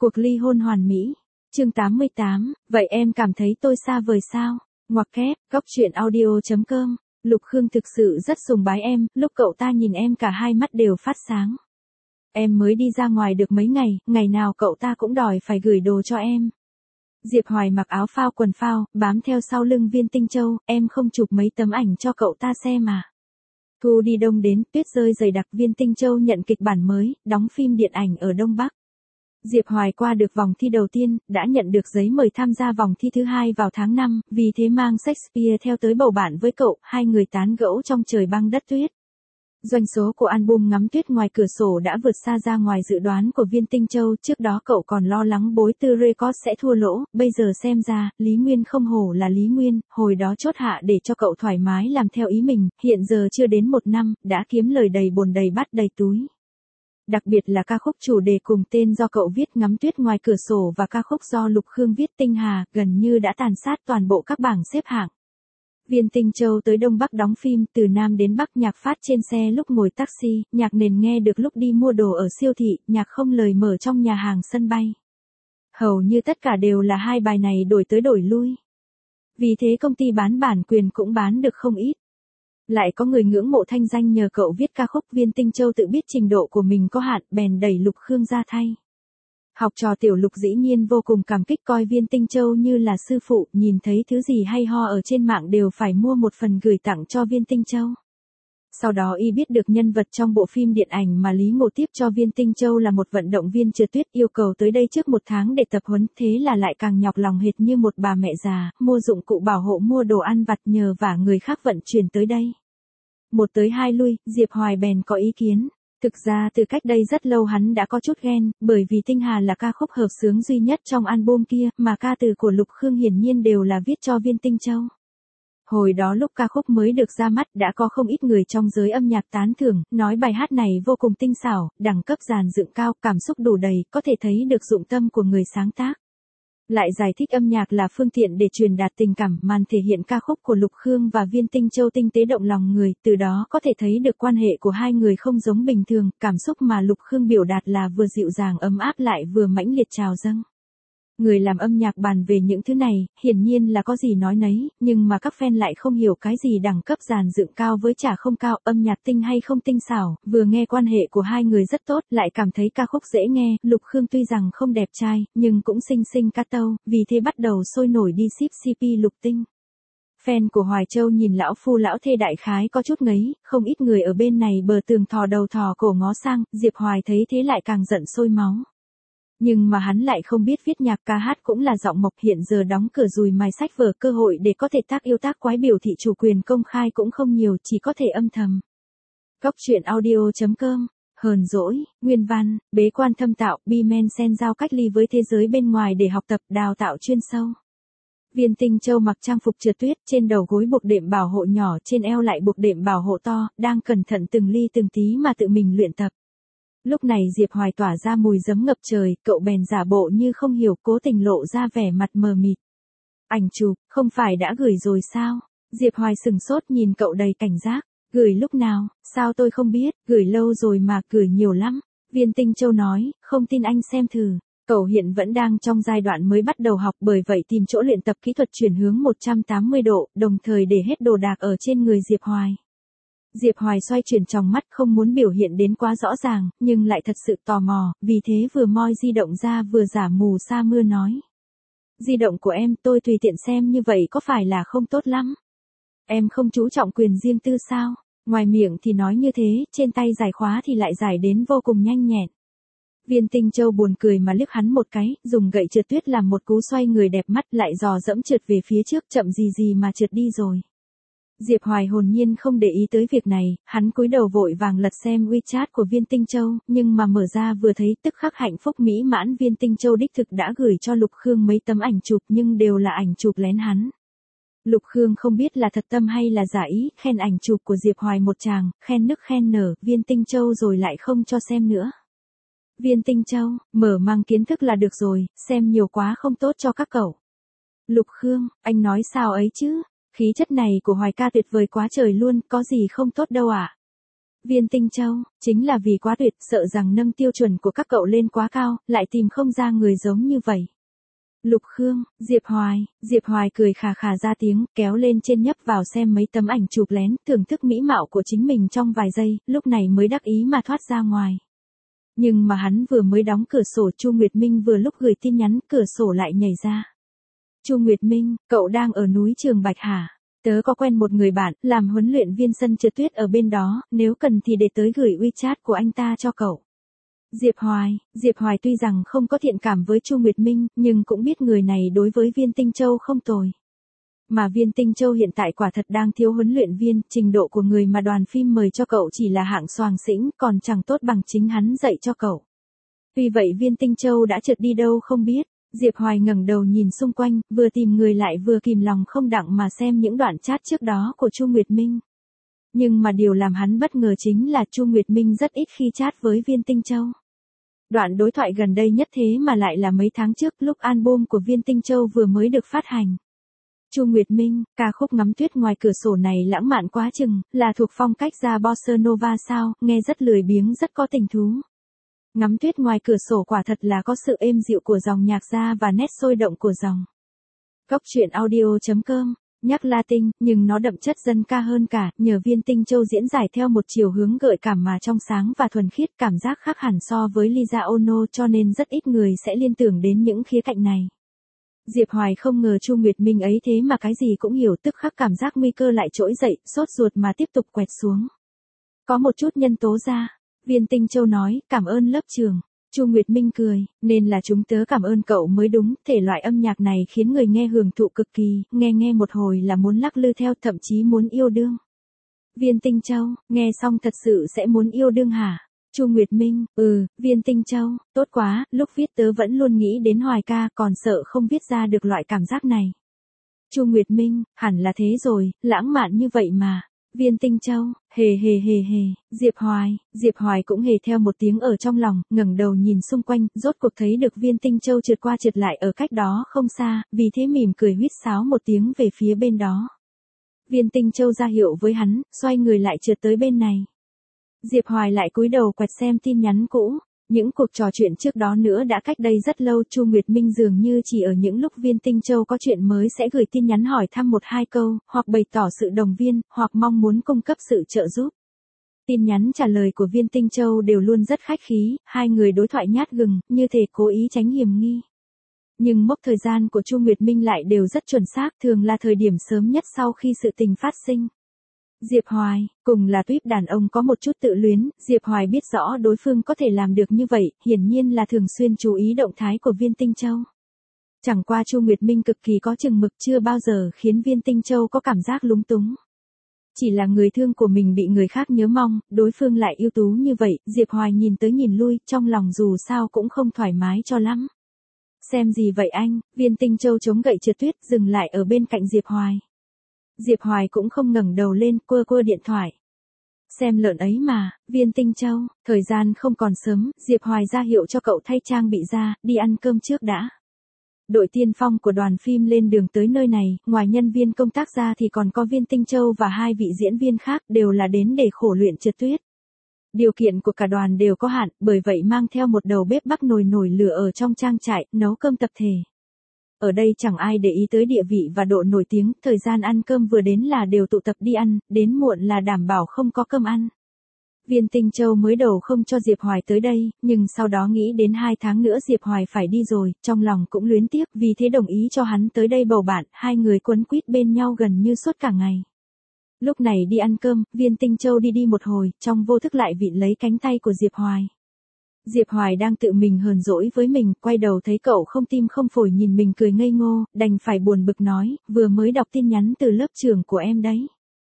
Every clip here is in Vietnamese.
Cuộc ly hôn hoàn mỹ. Chương 88, vậy em cảm thấy tôi xa vời sao? Ngoặc kép, góc truyện audio.com. Lục Khương thực sự rất sùng bái em, lúc cậu ta nhìn em cả hai mắt đều phát sáng. Em mới đi ra ngoài được mấy ngày, ngày nào cậu ta cũng đòi phải gửi đồ cho em. Diệp Hoài mặc áo phao quần phao, bám theo sau lưng Viên Tinh Châu, em không chụp mấy tấm ảnh cho cậu ta xem à? Thu đi đông đến, tuyết rơi dày đặc, Viên Tinh Châu nhận kịch bản mới, đóng phim điện ảnh ở Đông Bắc. Diệp Hoài qua được vòng thi đầu tiên, đã nhận được giấy mời tham gia vòng thi thứ hai vào tháng 5, vì thế mang Shakespeare theo tới bầu bạn với cậu, hai người tán gẫu trong trời băng đất tuyết. Doanh số của album Ngắm Tuyết Ngoài Cửa Sổ đã vượt xa ra ngoài dự đoán của Viên Tinh Châu, trước đó cậu còn lo lắng Bối Tư Records sẽ thua lỗ, bây giờ xem ra, Lý Nguyên không hổ là Lý Nguyên, hồi đó chốt hạ để cho cậu thoải mái làm theo ý mình, hiện giờ chưa đến 1 năm, đã kiếm lời đầy bồn đầy bát đầy túi. Đặc biệt là ca khúc chủ đề cùng tên do cậu viết Ngắm Tuyết Ngoài Cửa Sổ và ca khúc do Lục Khương viết Tinh Hà, gần như đã tàn sát toàn bộ các bảng xếp hạng. Viên Tinh Châu tới Đông Bắc đóng phim, từ Nam đến Bắc nhạc phát trên xe lúc ngồi taxi, nhạc nền nghe được lúc đi mua đồ ở siêu thị, nhạc không lời mở trong nhà hàng sân bay. Hầu như tất cả đều là hai bài này đổi tới đổi lui. Vì thế công ty bán bản quyền cũng bán được không ít. Lại có người ngưỡng mộ thanh danh nhờ cậu viết ca khúc, Viên Tinh Châu tự biết trình độ của mình có hạn, bèn đẩy Lục Khương ra thay. Học trò tiểu Lục dĩ nhiên vô cùng cảm kích, coi Viên Tinh Châu như là sư phụ, nhìn thấy thứ gì hay ho ở trên mạng đều phải mua một phần gửi tặng cho Viên Tinh Châu. Sau đó y biết được nhân vật trong bộ phim điện ảnh mà Lý Ngộ tiếp cho Viên Tinh Châu là một vận động viên trượt tuyết, yêu cầu tới đây trước 1 tháng để tập huấn, thế là lại càng nhọc lòng hệt như một bà mẹ già, mua dụng cụ bảo hộ, mua đồ ăn vặt nhờ vả người khác vận chuyển tới đây. Một tới hai lui, Diệp Hoài bèn có ý kiến. Thực ra từ cách đây rất lâu hắn đã có chút ghen, bởi vì Tinh Hà là ca khúc hợp xướng duy nhất trong album kia, mà ca từ của Lục Khương hiển nhiên đều là viết cho Viên Tinh Châu. Hồi đó lúc ca khúc mới được ra mắt đã có không ít người trong giới âm nhạc tán thưởng, nói bài hát này vô cùng tinh xảo, đẳng cấp dàn dựng cao, cảm xúc đủ đầy, có thể thấy được dụng tâm của người sáng tác. Lại giải thích âm nhạc là phương tiện để truyền đạt tình cảm, màn thể hiện ca khúc của Lục Khương và Viên Tinh Châu tinh tế động lòng người, từ đó có thể thấy được quan hệ của hai người không giống bình thường, cảm xúc mà Lục Khương biểu đạt là vừa dịu dàng ấm áp lại vừa mãnh liệt trào dâng. Người làm âm nhạc bàn về những thứ này, hiển nhiên là có gì nói nấy, nhưng mà các fan lại không hiểu cái gì đẳng cấp dàn dựng cao với chả không cao, âm nhạc tinh hay không tinh xảo, vừa nghe quan hệ của hai người rất tốt, lại cảm thấy ca khúc dễ nghe, Lục Khương tuy rằng không đẹp trai, nhưng cũng xinh xinh ca tâu, vì thế bắt đầu sôi nổi đi ship CP Lục Tinh. Fan của Hoài Châu nhìn lão phu lão thê đại khái có chút ngấy, không ít người ở bên này bờ tường thò đầu thò cổ ngó sang, Diệp Hoài thấy thế lại càng giận sôi máu. Nhưng mà hắn lại không biết viết nhạc, ca hát cũng là giọng mộc, hiện giờ đóng cửa dùi mài sách vở, cơ hội để có thể tác yêu tác quái biểu thị chủ quyền công khai cũng không nhiều, chỉ có thể âm thầm. Góc truyện audio.com. Hờn dỗi, nguyên văn, bế quan thâm tạo, B-men sen giao cách ly với thế giới bên ngoài để học tập, đào tạo chuyên sâu. Viên Tinh Châu mặc trang phục trượt tuyết, trên đầu gối buộc đệm bảo hộ nhỏ, trên eo lại buộc đệm bảo hộ to, đang cẩn thận từng ly từng tí mà tự mình luyện tập. Lúc này Diệp Hoài tỏa ra mùi giấm ngập trời, cậu bèn giả bộ như không hiểu, cố tình lộ ra vẻ mặt mờ mịt. Ảnh chụp, không phải đã gửi rồi sao? Diệp Hoài sừng sốt nhìn cậu đầy cảnh giác. Gửi lúc nào, sao tôi không biết, gửi lâu rồi mà, gửi nhiều lắm. Viên Tinh Châu nói, không tin anh xem thử. Cậu hiện vẫn đang trong giai đoạn mới bắt đầu học, bởi vậy tìm chỗ luyện tập kỹ thuật chuyển hướng 180 độ, đồng thời để hết đồ đạc ở trên người Diệp Hoài. Diệp Hoài xoay chuyển tròng mắt, không muốn biểu hiện đến quá rõ ràng, nhưng lại thật sự tò mò, vì thế vừa moi di động ra vừa giả mù sa mưa nói. Di động của em, tôi tùy tiện xem như vậy có phải là không tốt lắm? Em không chú trọng quyền riêng tư sao? Ngoài miệng thì nói như thế, trên tay giải khóa thì lại giải đến vô cùng nhanh nhẹn. Viên Tinh Châu buồn cười mà liếc hắn một cái, dùng gậy trượt tuyết làm một cú xoay người đẹp mắt, lại dò dẫm trượt về phía trước, chậm gì gì mà trượt đi rồi. Diệp Hoài hồn nhiên không để ý tới việc này, hắn cúi đầu vội vàng lật xem WeChat của Viên Tinh Châu, nhưng mà mở ra vừa thấy tức khắc hạnh phúc mỹ mãn, Viên Tinh Châu đích thực đã gửi cho Lục Khương mấy tấm ảnh chụp, nhưng đều là ảnh chụp lén hắn. Lục Khương không biết là thật tâm hay là giả ý, khen ảnh chụp của Diệp Hoài một tràng, khen nức khen nở, Viên Tinh Châu rồi lại không cho xem nữa. Viên Tinh Châu, mở mang kiến thức là được rồi, xem nhiều quá không tốt cho các cậu. Lục Khương, anh nói sao ấy chứ? Khí chất này của Hoài ca tuyệt vời quá trời luôn, có gì không tốt đâu ạ. Viên Tinh Châu, chính là vì quá tuyệt, sợ rằng nâng tiêu chuẩn của các cậu lên quá cao, lại tìm không ra người giống như vậy. Lục Khương, Diệp Hoài cười khà khà ra tiếng, kéo lên trên nhấp vào xem mấy tấm ảnh chụp lén, thưởng thức mỹ mạo của chính mình trong vài giây, lúc này mới đắc ý mà thoát ra ngoài. Nhưng mà hắn vừa mới đóng cửa sổ, Chu Nguyệt Minh vừa lúc gửi tin nhắn, cửa sổ lại nhảy ra. Chu Nguyệt Minh, cậu đang ở núi Trường Bạch hả? Tớ có quen một người bạn, làm huấn luyện viên sân trượt tuyết ở bên đó, nếu cần thì để tớ gửi WeChat của anh ta cho cậu. Diệp Hoài tuy rằng không có thiện cảm với Chu Nguyệt Minh, nhưng cũng biết người này đối với Viên Tinh Châu không tồi. Mà Viên Tinh Châu hiện tại quả thật đang thiếu huấn luyện viên, trình độ của người mà đoàn phim mời cho cậu chỉ là hạng xoàng xĩnh, còn chẳng tốt bằng chính hắn dạy cho cậu. Tuy vậy Viên Tinh Châu đã trượt đi đâu không biết. Diệp Hoài ngẩng đầu nhìn xung quanh, vừa tìm người lại vừa kìm lòng không đặng mà xem những đoạn chat trước đó của Chu Nguyệt Minh. Nhưng mà điều làm hắn bất ngờ chính là Chu Nguyệt Minh rất ít khi chat với Viên Tinh Châu. Đoạn đối thoại gần đây nhất thế mà lại là mấy tháng trước, lúc album của Viên Tinh Châu vừa mới được phát hành. Chu Nguyệt Minh, ca khúc Ngắm Tuyết ngoài cửa sổ này lãng mạn quá chừng, là thuộc phong cách ra bossa nova sao, nghe rất lười biếng, rất có tình thú. Ngắm tuyết ngoài cửa sổ quả thật là có sự êm dịu của dòng nhạc ra và nét sôi động của dòng. Góc truyện audio.com, nhắc Latin, nhưng nó đậm chất dân ca hơn cả, nhờ Viên Tinh Châu diễn giải theo một chiều hướng gợi cảm mà trong sáng và thuần khiết, cảm giác khác hẳn so với Lisa Ono, cho nên rất ít người sẽ liên tưởng đến những khía cạnh này. Diệp Hoài không ngờ Chu Nguyệt Minh ấy thế mà cái gì cũng hiểu, tức khắc cảm giác nguy cơ lại trỗi dậy, sốt ruột mà tiếp tục quẹt xuống. Có một chút nhân tố ra. Viên Tinh Châu nói, cảm ơn lớp trường. Chu Nguyệt Minh cười, nên là chúng tớ cảm ơn cậu mới đúng, thể loại âm nhạc này khiến người nghe hưởng thụ cực kỳ, nghe một hồi là muốn lắc lư theo, thậm chí muốn yêu đương. Viên Tinh Châu, nghe xong thật sự sẽ muốn yêu đương hả? Chu Nguyệt Minh, Viên Tinh Châu, tốt quá, lúc viết tớ vẫn luôn nghĩ đến Hoài ca, còn sợ không viết ra được loại cảm giác này. Chu Nguyệt Minh, hẳn là thế rồi, lãng mạn như vậy mà. Viên Tinh Châu, hề. Diệp Hoài cũng hề theo một tiếng ở trong lòng, ngẩng đầu nhìn xung quanh, rốt cuộc thấy được Viên Tinh Châu trượt qua trượt lại ở cách đó không xa, vì thế mỉm cười huýt sáo một tiếng về phía bên đó. Viên Tinh Châu ra hiệu với hắn, xoay người lại trượt tới bên này. Diệp Hoài lại cúi đầu quẹt xem tin nhắn cũ. Những cuộc trò chuyện trước đó nữa đã cách đây rất lâu, Chu Nguyệt Minh dường như chỉ ở những lúc Viên Tinh Châu có chuyện mới sẽ gửi tin nhắn hỏi thăm một hai câu, hoặc bày tỏ sự đồng viên, hoặc mong muốn cung cấp sự trợ giúp. Tin nhắn trả lời của Viên Tinh Châu đều luôn rất khách khí, hai người đối thoại nhát gừng, như thể cố ý tránh hiềm nghi. Nhưng mốc thời gian của Chu Nguyệt Minh lại đều rất chuẩn xác, thường là thời điểm sớm nhất sau khi sự tình phát sinh. Diệp Hoài, cùng là tuýp đàn ông có một chút tự luyến, Diệp Hoài biết rõ đối phương có thể làm được như vậy, hiển nhiên là thường xuyên chú ý động thái của Viên Tinh Châu. Chẳng qua Chu Nguyệt Minh cực kỳ có chừng mực, chưa bao giờ khiến Viên Tinh Châu có cảm giác lúng túng. Chỉ là người thương của mình bị người khác nhớ mong, đối phương lại ưu tú như vậy, Diệp Hoài nhìn tới nhìn lui, trong lòng dù sao cũng không thoải mái cho lắm. Xem gì vậy anh? Viên Tinh Châu chống gậy trượt tuyết, dừng lại ở bên cạnh Diệp Hoài. Diệp Hoài cũng không ngẩng đầu lên, quơ điện thoại. Xem lợn ấy mà, Viên Tinh Châu, thời gian không còn sớm, Diệp Hoài ra hiệu cho cậu thay trang bị ra, đi ăn cơm trước đã. Đội tiên phong của đoàn phim lên đường tới nơi này, ngoài nhân viên công tác ra thì còn có Viên Tinh Châu và hai vị diễn viên khác, đều là đến để khổ luyện trượt tuyết. Điều kiện của cả đoàn đều có hạn, bởi vậy mang theo một đầu bếp bắc nồi lửa ở trong trang trại, nấu cơm tập thể. Ở đây chẳng ai để ý tới địa vị và độ nổi tiếng, thời gian ăn cơm vừa đến là đều tụ tập đi ăn, đến muộn là đảm bảo không có cơm ăn. Viên Tinh Châu mới đầu không cho Diệp Hoài tới đây, nhưng sau đó nghĩ đến 2 tháng nữa Diệp Hoài phải đi rồi, trong lòng cũng luyến tiếc, vì thế đồng ý cho hắn tới đây bầu bạn, hai người quấn quýt bên nhau gần như suốt cả ngày. Lúc này đi ăn cơm, Viên Tinh Châu đi một hồi, trong vô thức lại vịn lấy cánh tay của Diệp Hoài. Diệp Hoài đang tự mình hờn dỗi với mình, quay đầu thấy cậu không tim không phổi nhìn mình cười ngây ngô, đành phải buồn bực nói, vừa mới đọc tin nhắn từ lớp trưởng của em đấy.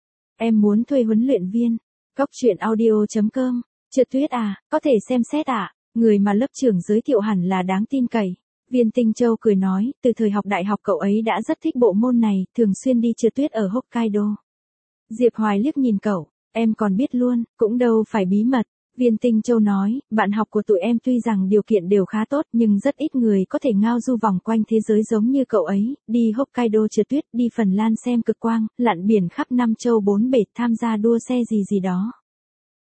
Em muốn thuê huấn luyện viên. Góc truyện audio.com, trượt tuyết à, có thể xem xét à, người mà lớp trưởng giới thiệu hẳn là đáng tin cậy. Viên Tinh Châu cười nói, từ thời học đại học cậu ấy đã rất thích bộ môn này, thường xuyên đi trượt tuyết ở Hokkaido. Diệp Hoài liếc nhìn cậu, em còn biết luôn, cũng đâu phải bí mật. Viên Tinh Châu nói, bạn học của tụi em tuy rằng điều kiện đều khá tốt nhưng rất ít người có thể ngao du vòng quanh thế giới giống như cậu ấy, đi Hokkaido trượt tuyết, đi Phần Lan xem cực quang, lặn biển khắp 5 châu 4 bể, tham gia đua xe gì đó.